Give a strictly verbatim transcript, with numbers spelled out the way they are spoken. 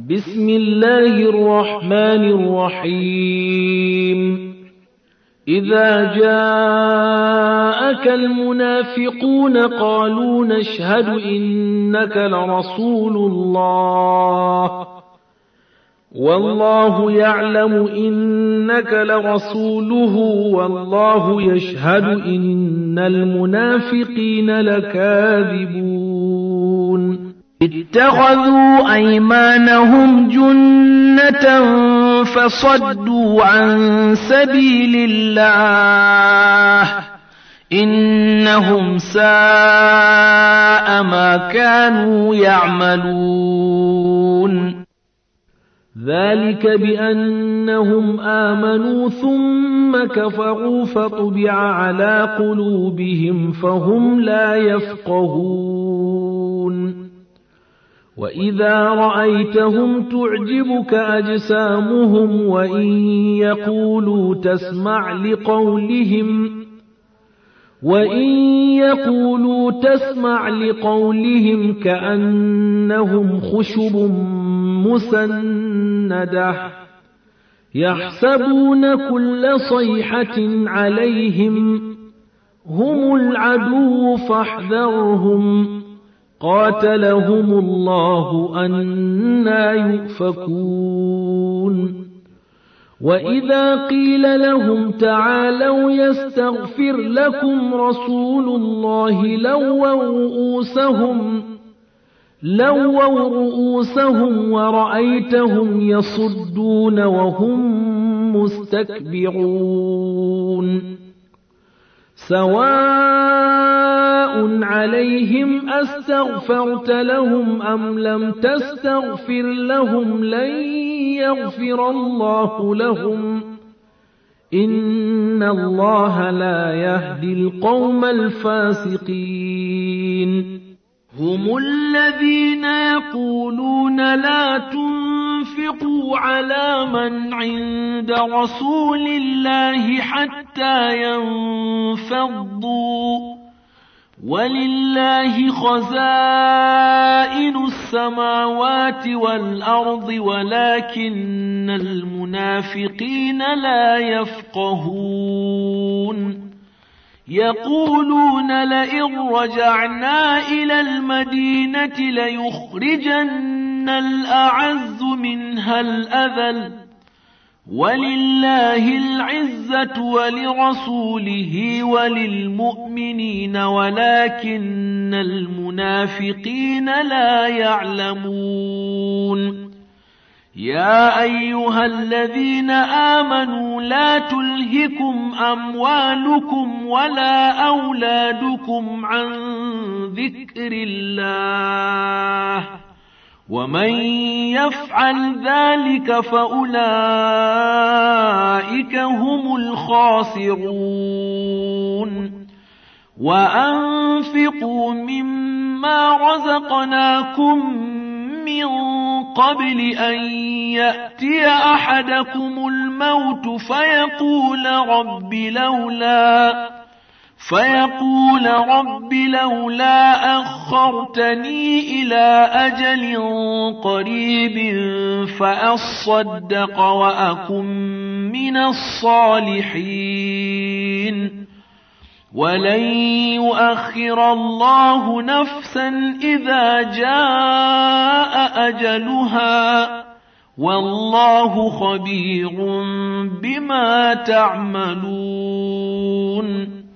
بسم الله الرحمن الرحيم إذا جاءك المنافقون قالوا نشهد إنك لرسول الله والله يعلم إنك لرسوله والله يشهد إن المنافقين لكاذبون اتخذوا أيمانهم جنة فصدوا عن سبيل الله إنهم ساء ما كانوا يعملون ذلك بأنهم آمنوا ثم كفروا فطبع على قلوبهم فهم لا يفقهون وإذا رأيتهم تعجبك أجسامهم وإن يقولوا تسمع لقولهم وإن يقولوا تسمع لقولهم كأنهم خشب مسندة يحسبون كل صيحة عليهم هم العدو فاحذرهم قاتلهم الله أنى يؤفكون وإذا قيل لهم تعالوا يستغفر لكم رسول الله لووا رؤوسهم لووا رؤوسهم ورأيتهم يصدون وهم مستكبرون سواء عليهم أستغفرت لهم أم لم تستغفر لهم لن يغفر الله لهم إن الله لا يهدي القوم الفاسقين هم الذين يقولون لا تنفقوا على من عند رسول الله حتى ينفضوا ولله خزائن السماوات والأرض ولكن المنافقين لا يفقهون يقولون لئن رجعنا إلى المدينة ليخرجن الأعز منها الأذل ولله العزة ولرسوله وللمؤمنين ولكن المنافقين لا يعلمون يا أيها الذين آمنوا لا تلهكم أموالكم ولا أولادكم عن ذكر الله ومن يفعل ذلك فأولئك هم الخاسرون وأنفقوا مما رزقناكم من قبل أن يأتي أحدكم الموت فيقول رب لولا فيقول رب لولا أخرتني إلى أجل قريب فأصدق وأكن من الصالحين ولن يؤخر الله نفسا إذا جاء أجلها والله خبير بما تعملون